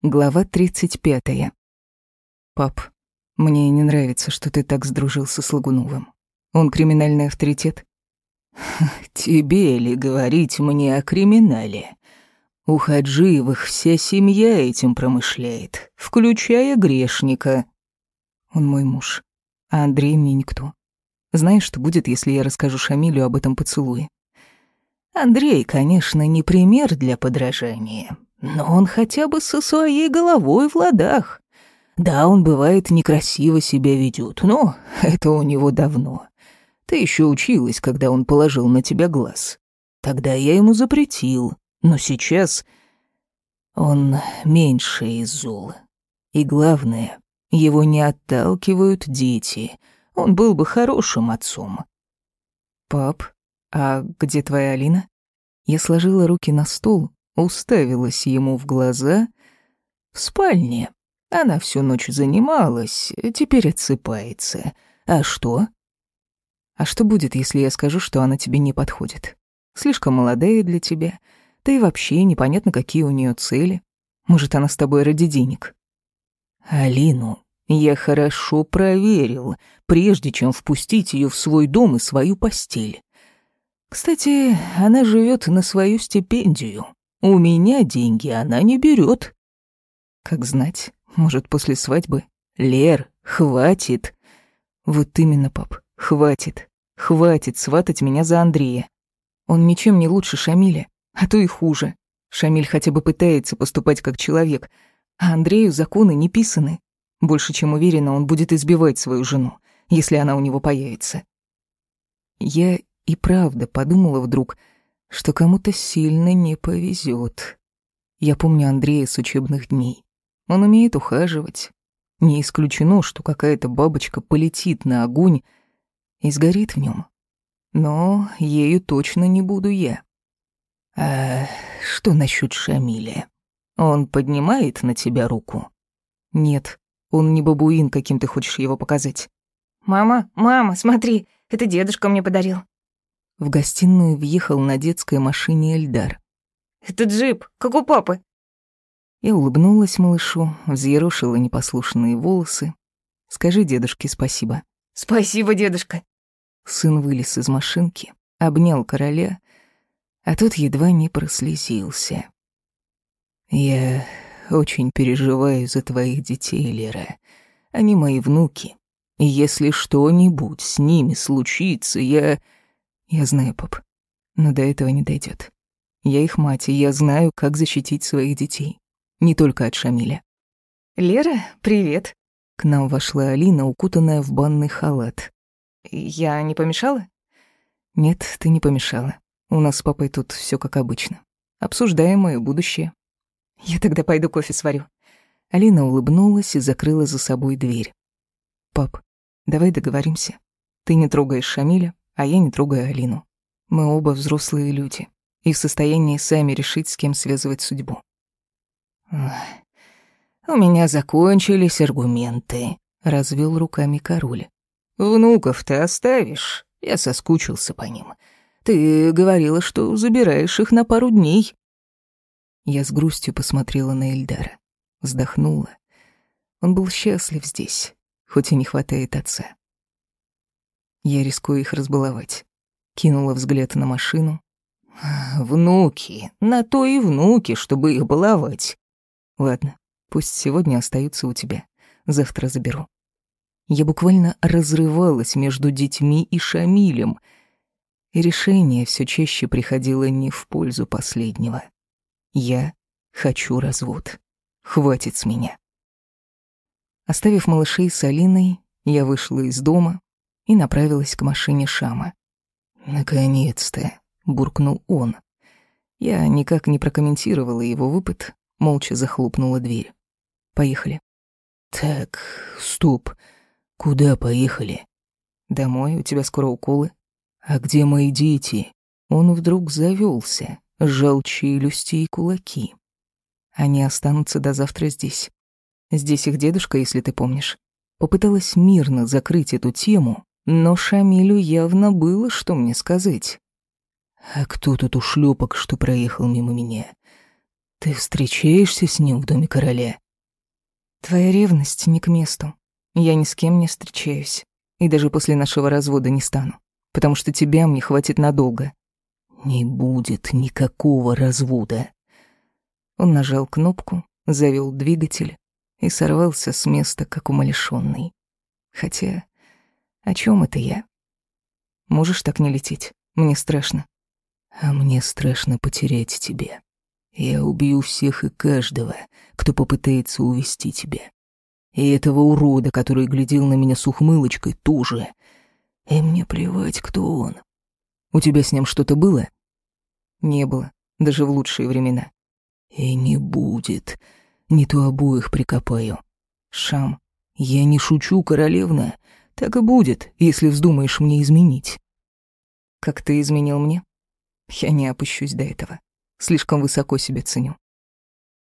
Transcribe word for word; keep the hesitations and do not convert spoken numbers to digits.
Глава тридцать пятая. Пап, мне не нравится, что ты так сдружился с Лагуновым. Он криминальный авторитет? Тебе ли говорить мне о криминале? У Хаджиевых вся семья этим промышляет, включая грешника. Он мой муж, а Андрей мне никто. Знаешь, что будет, если я расскажу Шамилю об этом поцелуе? Андрей, конечно, не пример для подражания, но он хотя бы со своей головой в ладах. Да, он бывает некрасиво себя ведет, но это у него давно. Ты еще училась, когда он положил на тебя глаз. Тогда я ему запретил, но сейчас он меньше из зол. И главное, его не отталкивают дети. Он был бы хорошим отцом. Пап, а где твоя Алина? Я сложила руки на стол, уставилась ему в глаза. В спальне. Она всю ночь занималась, теперь отсыпается. А что? А что будет, если я скажу, что она тебе не подходит? Слишком молодая для тебя. Да и вообще непонятно, какие у нее цели. Может, она с тобой ради денег? Алину я хорошо проверил, прежде чем впустить ее в свой дом и свою постель. Кстати, она живет на свою стипендию. У меня деньги она не берет. Как знать, может, после свадьбы? Лер, хватит. Вот именно, пап, хватит. Хватит сватать меня за Андрея. Он ничем не лучше Шамиля, а то и хуже. Шамиль хотя бы пытается поступать как человек, а Андрею законы не писаны. Больше чем уверена, он будет избивать свою жену, если она у него появится. Я и правда подумала вдруг, что кому-то сильно не повезет. Я помню Андрея с учебных дней. Он умеет ухаживать. Не исключено, что какая-то бабочка полетит на огонь и сгорит в нем. Но ею точно не буду я. А что насчет Шамиля? Он поднимает на тебя руку? Нет, он не бабуин, каким ты хочешь его показать. «Мама, мама, смотри, это дедушка мне подарил». В гостиную въехал на детской машине Эльдар. «Это джип, как у папы». Я улыбнулась малышу, взъерошила непослушные волосы. «Скажи дедушке спасибо». «Спасибо, дедушка». Сын вылез из машинки, обнял короля, а тот едва не прослезился. «Я очень переживаю за твоих детей, Лера. Они мои внуки. И если что-нибудь с ними случится, я...» «Я знаю, пап, но до этого не дойдет. Я их мать, и я знаю, как защитить своих детей. Не только от Шамиля». «Лера, привет». К нам вошла Алина, укутанная в банный халат. «Я не помешала?» «Нет, ты не помешала. У нас с папой тут все как обычно. Обсуждаем мое будущее». «Я тогда пойду кофе сварю». Алина улыбнулась и закрыла за собой дверь. «Пап, давай договоримся. Ты не трогаешь Шамиля, а я не трогаю Алину. Мы оба взрослые люди и в состоянии сами решить, с кем связывать судьбу». «У меня закончились аргументы», — развел руками король. «Внуков ты оставишь? Я соскучился по ним. Ты говорила, что забираешь их на пару дней». Я с грустью посмотрела на Эльдара, вздохнула. Он был счастлив здесь, хоть и не хватает отца. Я рискую их разбаловать. Кинула взгляд на машину. «Внуки, на то и внуки, чтобы их баловать». «Ладно, пусть сегодня остаются у тебя. Завтра заберу». Я буквально разрывалась между детьми и Шамилем, и решение все чаще приходило не в пользу последнего. Я хочу развод. Хватит с меня. Оставив малышей с Алиной, я вышла из дома и направилась к машине Шама. «Наконец-то», — буркнул он. Я никак не прокомментировала его выпад, молча захлопнула дверь. «Поехали». «Так, стоп. Куда поехали?» «Домой, у тебя скоро уколы». «А где мои дети?» Он вдруг завелся, сжал челюсти и кулаки. «Они останутся до завтра здесь. Здесь их дедушка, если ты помнишь». Попыталась мирно закрыть эту тему, но Шамилю явно было, что мне сказать. «А кто тут ушлепок, что проехал мимо меня?» Ты встречаешься с ним в доме короля? Твоя ревность не к месту. Я ни с кем не встречаюсь. И даже после нашего развода не стану. Потому что тебя мне хватит надолго. Не будет никакого развода. Он нажал кнопку, завел двигатель и сорвался с места, как умалишённый. Хотя, о чем это я? Можешь так не лететь? Мне страшно. А мне страшно потерять тебя. Я убью всех и каждого, кто попытается увести тебя. И этого урода, который глядел на меня с ухмылочкой, тоже. И мне плевать, кто он. У тебя с ним что-то было? Не было, даже в лучшие времена. И не будет. Не то обоих прикопаю. Шам, я не шучу, королевна. Так и будет, если вздумаешь мне изменить. Как ты изменил мне? Я не опущусь до этого. Слишком высоко себя ценю.